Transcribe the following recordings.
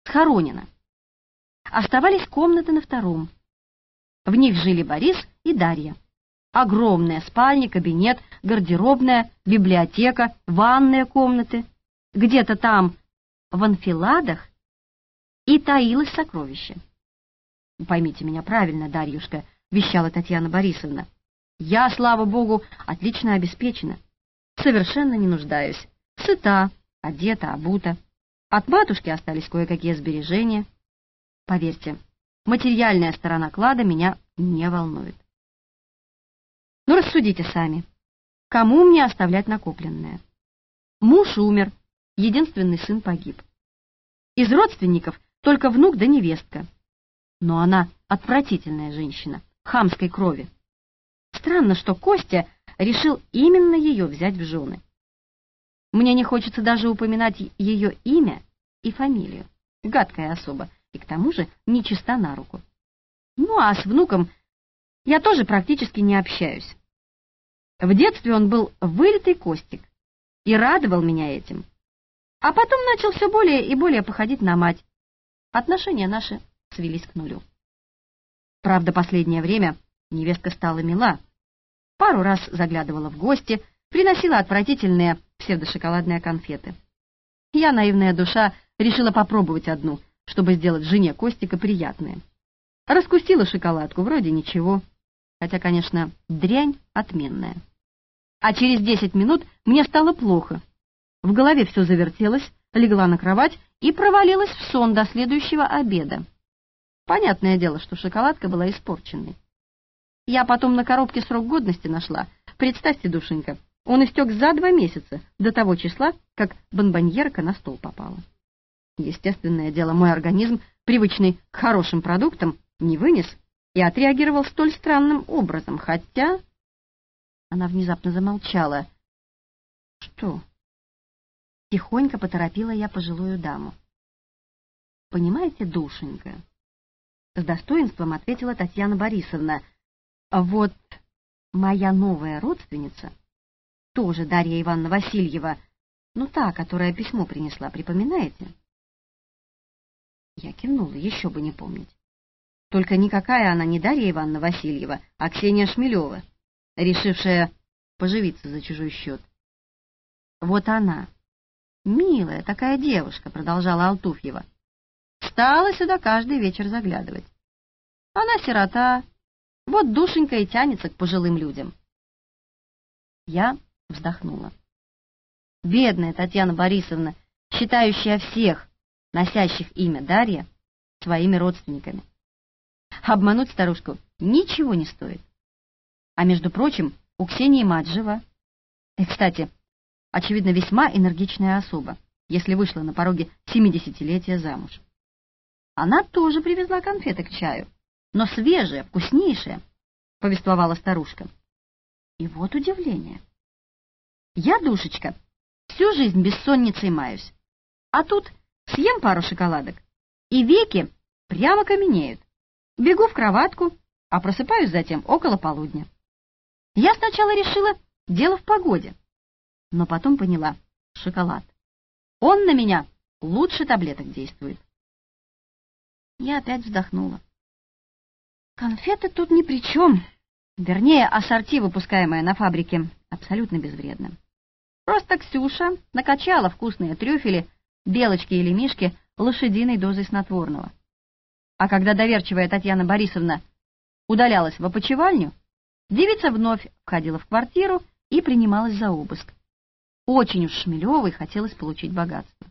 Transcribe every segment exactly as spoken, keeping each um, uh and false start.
схоронено. Оставались комнаты на втором. В них жили Борис и Дарья. Огромная спальня, кабинет, гардеробная, библиотека, ванная комнаты. Где-то там, в анфиладах, и таилось сокровище. «Поймите меня правильно, Дарьюшка», — вещала Татьяна Борисовна. «Я, слава богу, отлично обеспечена. Совершенно не нуждаюсь. Сыта, одета, обута. От матушки остались кое-какие сбережения. Поверьте, материальная сторона клада меня не волнует. Ну, рассудите сами, кому мне оставлять накопленное? Муж умер, единственный сын погиб. Из родственников только внук да невестка. Но она отвратительная женщина, хамской крови. Странно, что Костя решил именно ее взять в жены. Мне не хочется даже упоминать ее имя и фамилию. Гадкая особа, и к тому же нечиста на руку. Ну, а с внуком я тоже практически не общаюсь. В детстве он был вылитый Костик и радовал меня этим. А потом начал все более и более походить на мать. Отношения наши свелись к нулю. Правда, последнее время невестка стала мила. Пару раз заглядывала в гости, приносила отвратительные псевдошоколадные конфеты. Я, наивная душа, решила попробовать одну, чтобы сделать жене Костика приятное. Раскусила шоколадку, вроде ничего, хотя, конечно, дрянь отменная. А через десять минут мне стало плохо. В голове все завертелось, легла на кровать и провалилась в сон до следующего обеда. Понятное дело, что шоколадка была испорченной. Я потом на коробке срок годности нашла. Представьте, душенька, он истек за два месяца до того числа, как бонбоньерка на стол попала. Естественное дело, мой организм, привычный к хорошим продуктам, не вынес и отреагировал столь странным образом, хотя... Она внезапно замолчала. Что? Тихонько поторопила я пожилую даму. Понимаете, душенька, с достоинством ответила Татьяна Борисовна, вот моя новая родственница, тоже Дарья Ивановна Васильева, ну та, которая письмо принесла, припоминаете? Я кивнула, еще бы не помнить. Только никакая она не Дарья Ивановна Васильева, а Ксения Шмелева, решившая поживиться за чужой счет. Вот она, милая такая девушка, продолжала Алтуфьева, стала сюда каждый вечер заглядывать. Она сирота, вот душенька и тянется к пожилым людям. Я вздохнула. Бедная Татьяна Борисовна, считающая всех, носящих имя Дарья, своими родственниками. Обмануть старушку ничего не стоит. А между прочим, у Ксении мать жива. И, кстати, очевидно, весьма энергичная особа, если вышла на пороге семидесятилетия замуж. Она тоже привезла конфеты к чаю, но свежие, вкуснейшие, повествовала старушка. И вот удивление. Я, душечка, всю жизнь бессонницей маюсь, а тут съем пару шоколадок, и веки прямо каменеют. Бегу в кроватку, а просыпаюсь затем около полудня. Я сначала решила, дело в погоде, но потом поняла, шоколад. Он на меня лучше таблеток действует. Я опять вздохнула. Конфеты тут ни при чем. Вернее, ассорти, выпускаемое на фабрике, абсолютно безвредно. Просто Ксюша накачала вкусные трюфели, белочки или мишки лошадиной дозой снотворного. А когда доверчивая Татьяна Борисовна удалялась в опочивальню, девица вновь входила в квартиру и принималась за обыск. Очень уж Шмелевой хотелось получить богатство.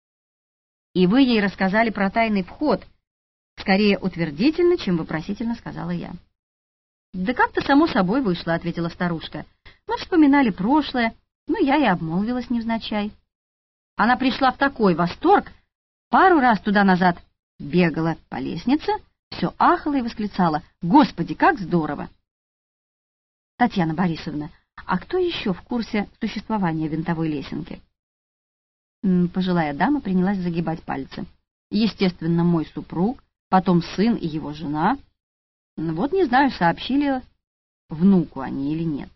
И вы ей рассказали про тайный вход, скорее утвердительно, чем вопросительно, сказала я. Да как-то само собой вышло, ответила старушка. Мы вспоминали прошлое, но я и обмолвилась невзначай. Она пришла в такой восторг, пару раз туда-назад бегала по лестнице, все ахала и восклицала: «Господи, как здорово!» Татьяна Борисовна, а кто еще в курсе существования винтовой лесенки? Пожилая дама принялась загибать пальцы. Естественно, мой супруг, потом сын и его жена. Вот не знаю, сообщили внуку они или нет.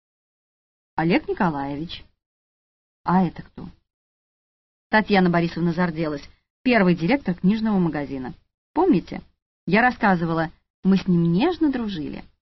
Олег Николаевич. А это кто? Татьяна Борисовна зарделась. первый директор книжного магазина. Помните? Я рассказывала, мы с ним нежно дружили.